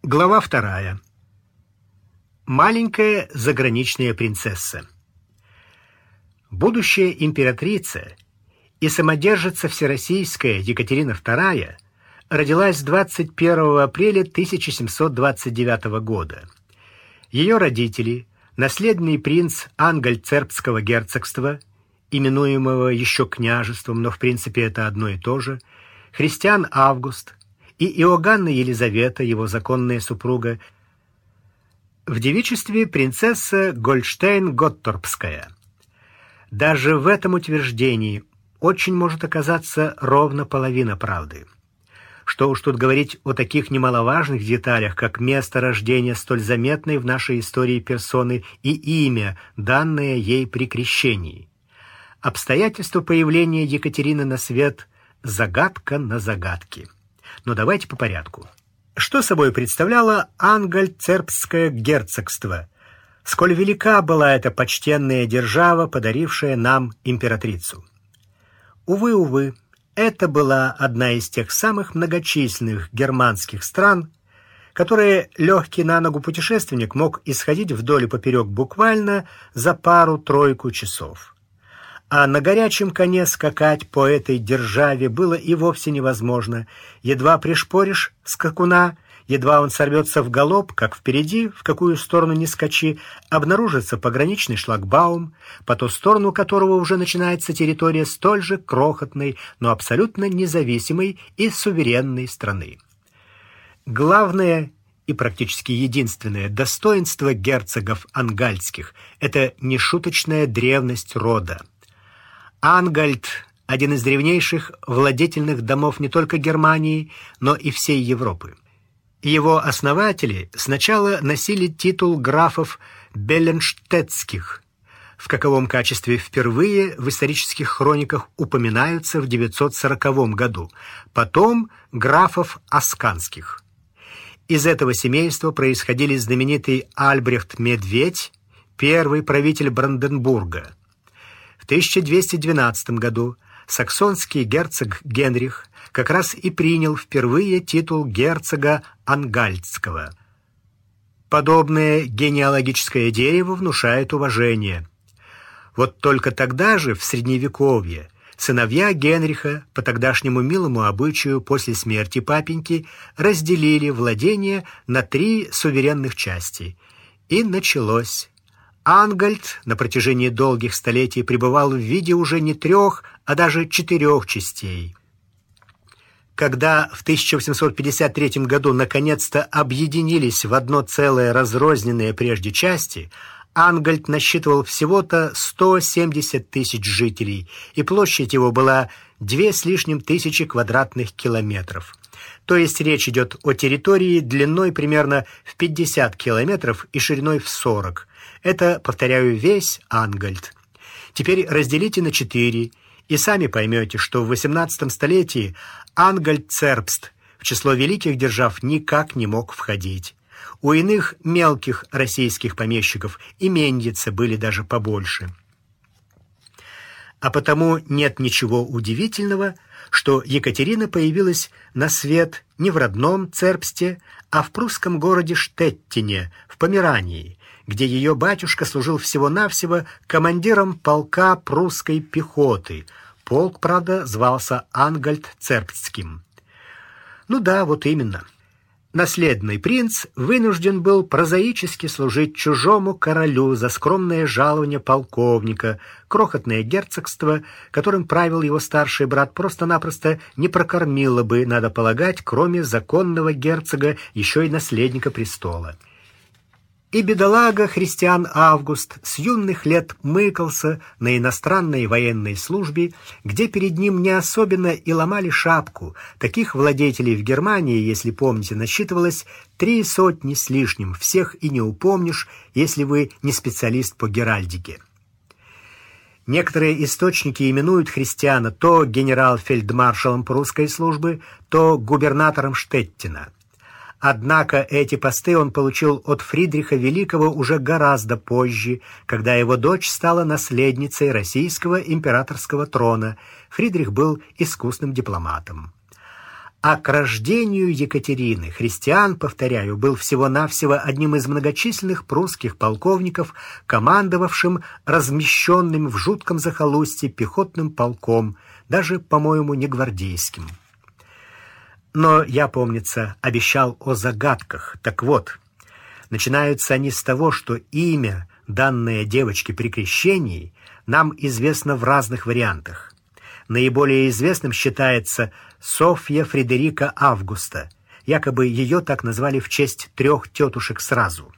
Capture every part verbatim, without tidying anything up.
Глава вторая. Маленькая заграничная принцесса. Будущая императрица и самодержица всероссийская Екатерина вторая родилась двадцать первого апреля тысяча семьсот двадцать девятого года. Ее родители, наследный принц Ангальцербского герцогства, именуемого еще княжеством, но в принципе это одно и то же, Христиан Август и Иоганна Елизавета, его законная супруга, в девичестве принцесса Гольштейн-Готторпская. Даже в этом утверждении очень может оказаться ровно половина правды. Что уж тут говорить о таких немаловажных деталях, как место рождения столь заметной в нашей истории персоны и имя, данное ей при крещении. Обстоятельства появления Екатерины на свет – загадка на загадке. Но давайте по порядку. Что собой представляло Ангальцербское герцогство? Сколь велика была эта почтенная держава, подарившая нам императрицу? Увы, увы, это была одна из тех самых многочисленных германских стран, которые легкий на ногу путешественник мог исходить вдоль и поперек буквально за пару-тройку часов. А на горячем коне скакать по этой державе было и вовсе невозможно. Едва пришпоришь скакуна, едва он сорвется в галоп, как впереди, в какую сторону ни скачи, обнаружится пограничный шлагбаум, по ту сторону которого уже начинается территория столь же крохотной, но абсолютно независимой и суверенной страны. Главное и практически единственное достоинство герцогов ангальских – это нешуточная древность рода. Ангальд – один из древнейших владетельных домов не только Германии, но и всей Европы. Его основатели сначала носили титул графов Белленштетских, в каковом качестве впервые в исторических хрониках упоминаются в девятьсот сороковом году, потом графов Асканских. Из этого семейства происходили знаменитый Альбрехт Медведь, первый правитель Бранденбурга. В тысяча двести двенадцатом году саксонский герцог Генрих как раз и принял впервые титул герцога Ангальдского. Подобное генеалогическое дерево внушает уважение. Вот только тогда же, в Средневековье, сыновья Генриха по тогдашнему милому обычаю после смерти папеньки разделили владение на три суверенных части. И началось. Ангальд на протяжении долгих столетий пребывал в виде уже не трех, а даже четырех частей. Когда в тысяча восемьсот пятьдесят третьем году наконец-то объединились в одно целое разрозненные прежде части, Ангальд насчитывал всего-то сто семьдесят тысяч жителей, и площадь его была две с лишним тысячи квадратных километров. То есть речь идет о территории длиной примерно в пятьдесят километров и шириной в сорок. Это, повторяю, весь Ангальд. Теперь разделите на четыре, и сами поймете, что в восемнадцатом столетии Ангальцербст в число великих держав никак не мог входить. У иных мелких российских помещиков именьицы были даже побольше. А потому нет ничего удивительного, что Екатерина появилась на свет не в родном Цербсте, а в прусском городе Штеттине, в Померании, где ее батюшка служил всего-навсего командиром полка прусской пехоты. Полк, правда, звался Ангальд-Цербстским. Ну да, вот именно. Наследный принц вынужден был прозаически служить чужому королю за скромное жалование полковника. Крохотное герцогство, которым правил его старший брат, просто-напросто не прокормило бы, надо полагать, кроме законного герцога, еще и наследника престола. И бедолага Христиан Август с юных лет мыкался на иностранной военной службе, где перед ним не особенно и ломали шапку. Таких владетелей в Германии, если помните, насчитывалось три сотни с лишним. Всех и не упомнишь, если вы не специалист по геральдике. Некоторые источники именуют Христиана то генерал-фельдмаршалом прусской службы, то губернатором Штеттина. Однако эти посты он получил от Фридриха Великого уже гораздо позже, когда его дочь стала наследницей российского императорского трона. Фридрих был искусным дипломатом. А к рождению Екатерины Христиан, повторяю, был всего-навсего одним из многочисленных прусских полковников, командовавшим размещенным в жутком захолустье пехотным полком, даже, по-моему, не гвардейским. Но я, помнится, обещал о загадках. Так вот, начинаются они с того, что имя, данное девочке при крещении, нам известно в разных вариантах. Наиболее известным считается Софья Фредерика Августа. Якобы ее так назвали в честь трех тетушек сразу.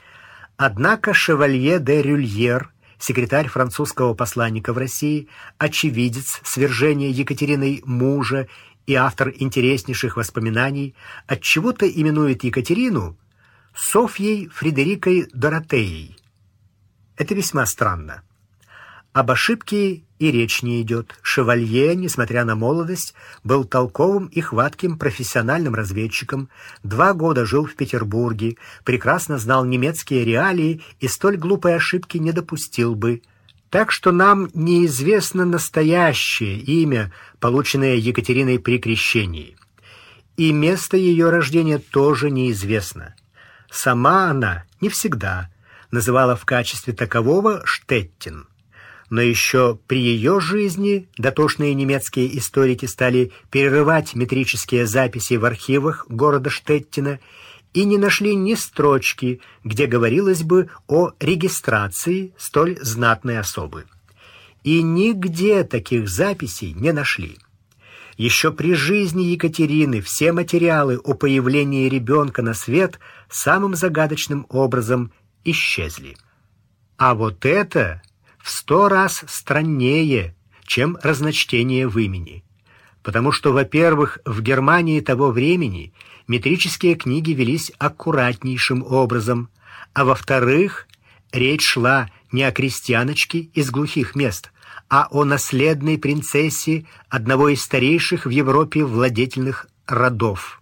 Однако Шевалье де Рюльер, секретарь французского посланника в России, очевидец свержения Екатериной мужа и автор интереснейших воспоминаний, отчего-то именует Екатерину Софьей Фредерикой Доротеей. Это весьма странно. Об ошибке и речь не идет. Шевалье, несмотря на молодость, был толковым и хватким профессиональным разведчиком, два года жил в Петербурге, прекрасно знал немецкие реалии и столь глупой ошибки не допустил бы. Так что нам неизвестно настоящее имя, полученное Екатериной при крещении. И место ее рождения тоже неизвестно. Сама она не всегда называла в качестве такового Штеттин. Но еще при ее жизни дотошные немецкие историки стали перерывать метрические записи в архивах города Штеттина и не нашли ни строчки, где говорилось бы о регистрации столь знатной особы. И нигде таких записей не нашли. Еще при жизни Екатерины все материалы о появлении ребенка на свет самым загадочным образом исчезли. А вот это в сто раз страннее, чем разночтение в имени. Потому что, во-первых, в Германии того времени метрические книги велись аккуратнейшим образом, а во-вторых, речь шла не о крестьяночке из глухих мест, а о наследной принцессе одного из старейших в Европе владетельных родов.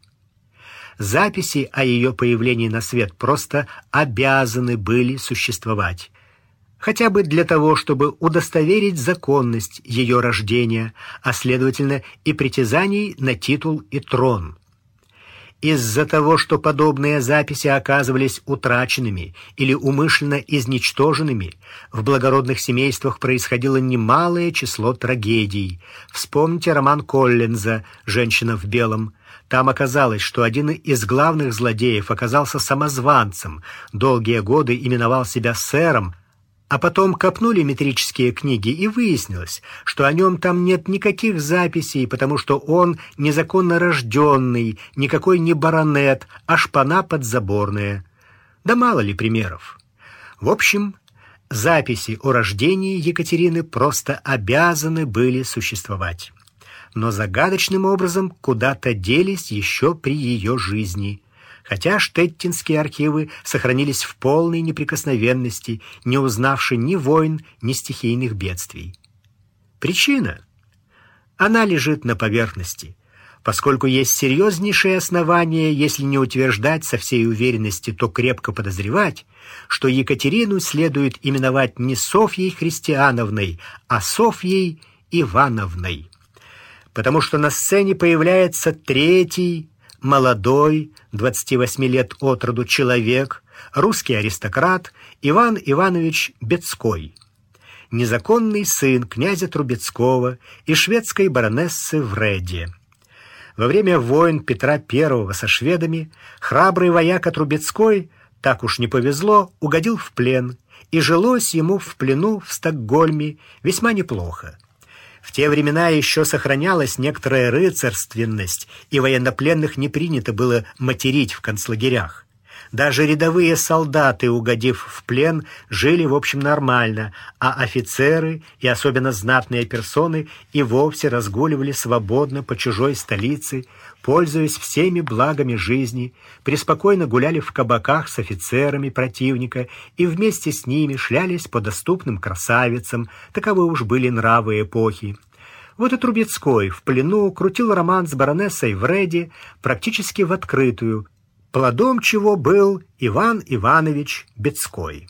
Записи о ее появлении на свет просто обязаны были существовать. Хотя бы для того, чтобы удостоверить законность ее рождения, а следовательно и притязаний на титул и трон. Из-за того, что подобные записи оказывались утраченными или умышленно изничтоженными, в благородных семействах происходило немалое число трагедий. Вспомните роман Коллинза «Женщина в белом». Там оказалось, что один из главных злодеев оказался самозванцем, долгие годы именовал себя сэром, а потом копнули метрические книги, и выяснилось, что о нем там нет никаких записей, потому что он незаконно рожденный, никакой не баронет, а шпана подзаборная. Да мало ли примеров. В общем, записи о рождении Екатерины просто обязаны были существовать. Но загадочным образом куда-то делись еще при ее жизни. Хотя штеттинские архивы сохранились в полной неприкосновенности, не узнавши ни войн, ни стихийных бедствий. Причина? Она лежит на поверхности, поскольку есть серьезнейшие основания, если не утверждать со всей уверенности, то крепко подозревать, что Екатерину следует именовать не Софьей Христиановной, а Софьей Ивановной. Потому что на сцене появляется третий, молодой, двадцати восьми лет от роду человек, русский аристократ Иван Иванович Бецкой, незаконный сын князя Трубецкого и шведской баронессы Вреде. Во время войн Петра Первого со шведами храбрый вояка Трубецкой, так уж не повезло, угодил в плен, и жилось ему в плену в Стокгольме весьма неплохо. В те времена еще сохранялась некоторая рыцарственность, и военнопленных не принято было материть в концлагерях. Даже рядовые солдаты, угодив в плен, жили в общем нормально, а офицеры и особенно знатные персоны и вовсе разгуливали свободно по чужой столице, пользуясь всеми благами жизни, преспокойно гуляли в кабаках с офицерами противника и вместе с ними шлялись по доступным красавицам, таковы уж были нравы эпохи. Вот и Трубецкой в плену крутил роман с баронессой Вреде практически в открытую, плодом чего был Иван Иванович Бецкой.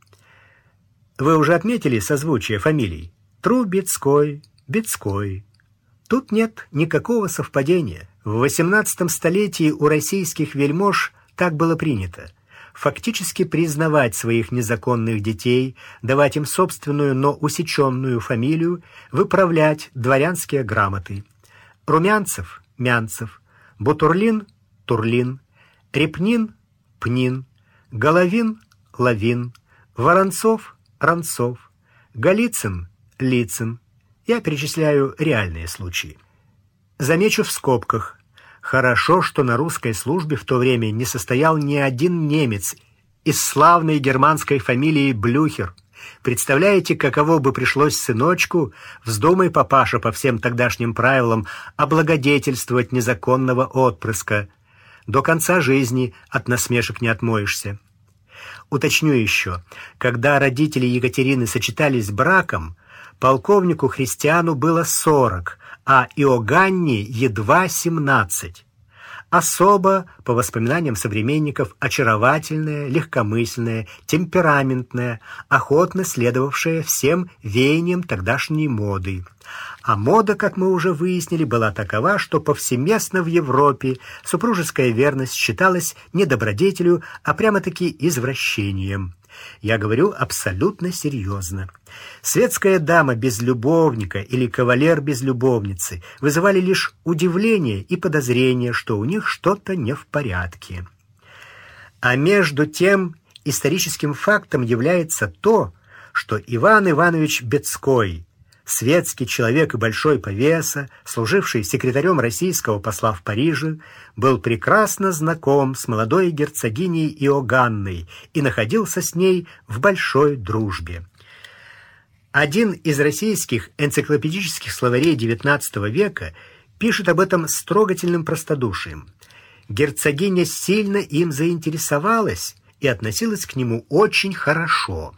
Вы уже отметили созвучие фамилий? Трубецкой, Бецкой. Тут нет никакого совпадения. В восемнадцатом столетии у российских вельмож так было принято: фактически признавать своих незаконных детей, давать им собственную, но усеченную фамилию, выправлять дворянские грамоты. Румянцев – Мянцев, Бутурлин – Турлин, Репнин – Пнин, Головин – Лавин, Воронцов – Ранцов, Голицын – Лицын. Я перечисляю реальные случаи. Замечу в скобках: хорошо, что на русской службе в то время не состоял ни один немец из славной германской фамилии Блюхер. Представляете, каково бы пришлось сыночку, вздумай папаша по всем тогдашним правилам облагодетельствовать незаконного отпрыска. До конца жизни от насмешек не отмоешься. Уточню еще: когда родители Екатерины сочетались браком, полковнику Христиану было сорок, а Иоганне едва семнадцать. Особо, по воспоминаниям современников, очаровательная, легкомысленная, темпераментная, охотно следовавшая всем веяниям тогдашней моды. А мода, как мы уже выяснили, была такова, что повсеместно в Европе супружеская верность считалась не добродетелью, а прямо-таки извращением. Я говорю абсолютно серьезно. Светская дама без любовника или кавалер без любовницы вызывали лишь удивление и подозрение, что у них что-то не в порядке. А между тем историческим фактом является то, что Иван Иванович Бецкой, светский человек и большой повеса, служивший секретарем российского посла в Париже, был прекрасно знаком с молодой герцогиней Иоганной и находился с ней в большой дружбе. Один из российских энциклопедических словарей девятнадцатого века пишет об этом с трогательным простодушием. Герцогиня сильно им заинтересовалась и относилась к нему очень хорошо.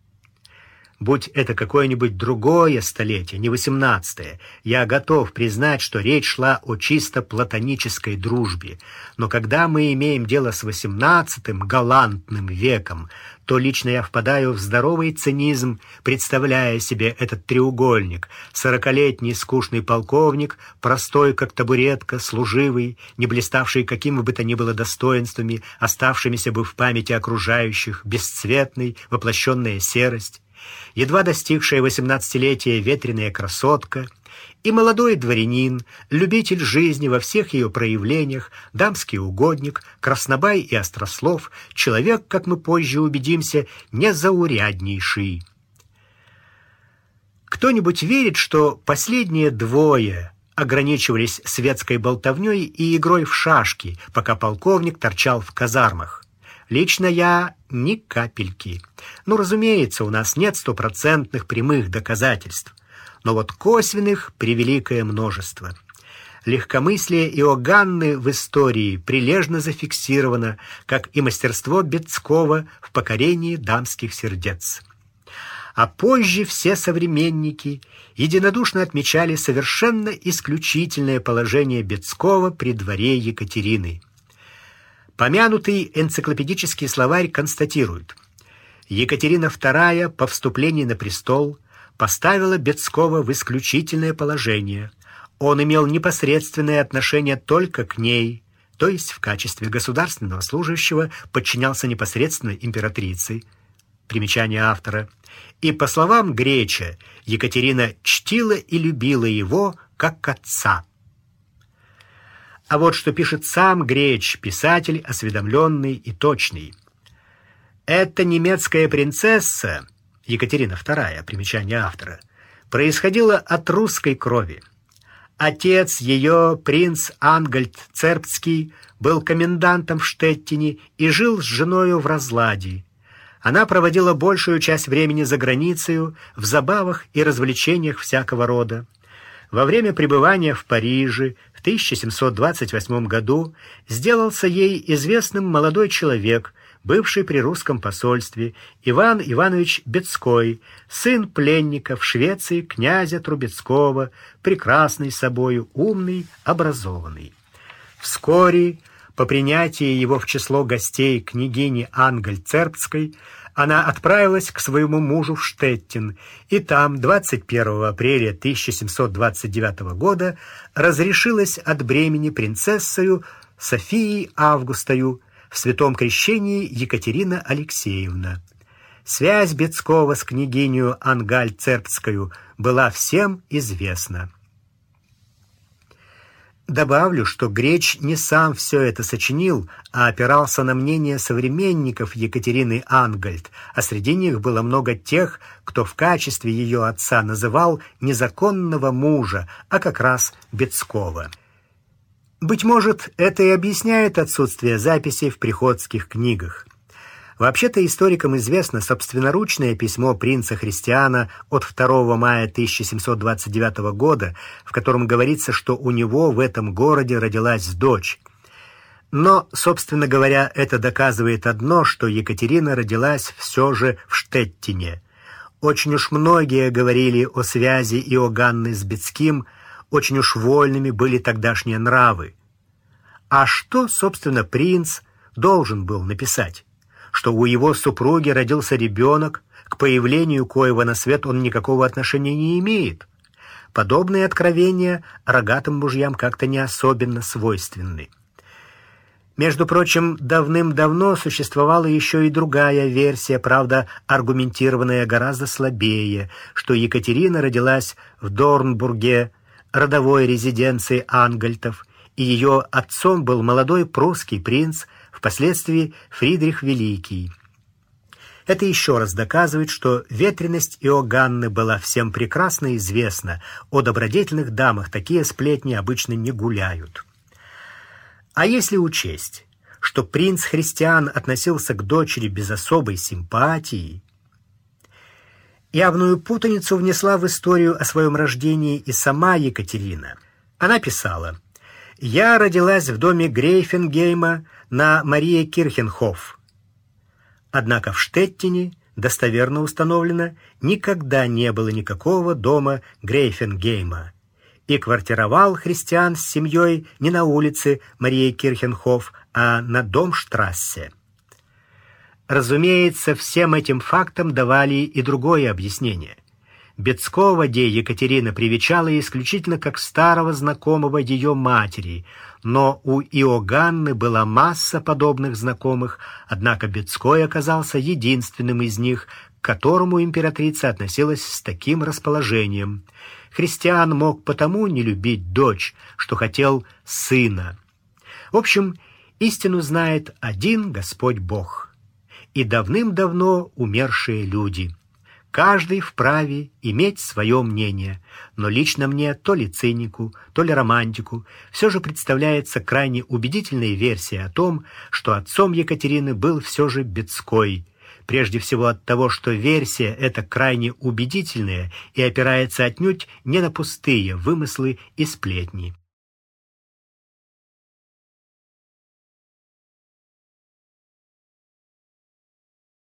Будь это какое-нибудь другое столетие, не восемнадцатое, я готов признать, что речь шла о чисто платонической дружбе. Но когда мы имеем дело с восемнадцатым галантным веком, то лично я впадаю в здоровый цинизм, представляя себе этот треугольник: сорокалетний скучный полковник, простой как табуретка, служивый, не блиставший какими бы то ни было достоинствами, оставшимися бы в памяти окружающих, бесцветный, воплощенная серость, едва достигшая восемнадцатилетия ветреная красотка и молодой дворянин, любитель жизни во всех ее проявлениях, дамский угодник, краснобай и острослов, человек, как мы позже убедимся, незауряднейший. Кто-нибудь верит, что последние двое ограничивались светской болтовней и игрой в шашки, пока полковник торчал в казармах? Лично я ни капельки. Ну, разумеется, у нас нет стопроцентных прямых доказательств, но вот косвенных превеликое множество. Легкомыслие Иоганны в истории прилежно зафиксировано, как и мастерство Бецкого в покорении дамских сердец. А позже все современники единодушно отмечали совершенно исключительное положение Бецкого при дворе Екатерины. Помянутый энциклопедический словарь констатирует: Екатерина вторая по вступлении на престол поставила Бецкого в исключительное положение. Он имел непосредственное отношение только к ней, то есть в качестве государственного служащего подчинялся непосредственно императрице. Примечание автора. И, по словам Греча, Екатерина чтила и любила его как отца. А вот что пишет сам Греч, писатель осведомленный и точный. Эта немецкая принцесса, Екатерина вторая, примечание автора, происходила от русской крови. Отец ее, принц Ангальд Цербский, был комендантом в Штеттине и жил с женою в разладе. Она проводила большую часть времени за границей, в забавах и развлечениях всякого рода. Во время пребывания в Париже в тысяча семьсот двадцать восьмом году сделался ей известным молодой человек, бывший при русском посольстве, Иван Иванович Бецкой, сын пленника в Швеции князя Трубецкого, прекрасный собою, умный, образованный. Вскоре, по принятии его в число гостей княгини Ангальд-Цербской, Она отправилась к своему мужу в Штеттин, и там двадцать первого апреля тысяча семьсот двадцать девятого года разрешилась от бремени принцессою Софией Августою в святом крещении Екатерина Алексеевна. Связь Бецкого с княгинью Ангаль-Цербскую была всем известна. Добавлю, что Греч не сам все это сочинил, а опирался на мнение современников Екатерины Ангальд, а среди них было много тех, кто в качестве ее отца называл незаконного мужа, а как раз Бецкого. Быть может, это и объясняет отсутствие записей в приходских книгах. Вообще-то историкам известно собственноручное письмо принца Христиана от второго мая тысяча семьсот двадцать девятого года, в котором говорится, что у него в этом городе родилась дочь. Но, собственно говоря, это доказывает одно, что Екатерина родилась все же в Штеттине. Очень уж многие говорили о связи Иоганны с Бецким, очень уж вольными были тогдашние нравы. А что, собственно, принц должен был написать? Что у его супруги родился ребенок, к появлению коего на свет он никакого отношения не имеет. Подобные откровения рогатым мужьям как-то не особенно свойственны. Между прочим, давным-давно существовала еще и другая версия, правда, аргументированная гораздо слабее, что Екатерина родилась в Дорнбурге, родовой резиденции Ангальтов, и ее отцом был молодой прусский принц, впоследствии Фридрих Великий. Это еще раз доказывает, что ветреность Иоганны была всем прекрасно известна. О добродетельных дамах такие сплетни обычно не гуляют. А если учесть, что принц Христиан относился к дочери без особой симпатии, явную путаницу внесла в историю о своем рождении и сама Екатерина. Она писала: «Я родилась в доме Грейфенгейма на Мария-Кирхенхоф». Однако в Штеттине, достоверно установлено, никогда не было никакого дома Грейфенгейма, и квартировал Христиан с семьей не на улице Мария-Кирхенхоф, а на Домштрассе. Разумеется, всем этим фактам давали и другое объяснение. Бецкого де Екатерина привечала исключительно как старого знакомого ее матери, но у Иоганны была масса подобных знакомых, однако Бецкой оказался единственным из них, к которому императрица относилась с таким расположением. Христиан мог потому не любить дочь, что хотел сына. В общем, истину знает один Господь Бог и давным-давно умершие люди. Каждый вправе иметь свое мнение, но лично мне, то ли цинику, то ли романтику, все же представляется крайне убедительной версия о том, что отцом Екатерины был все же Бецкой. Прежде всего от того, что версия эта крайне убедительная и опирается отнюдь не на пустые вымыслы и сплетни.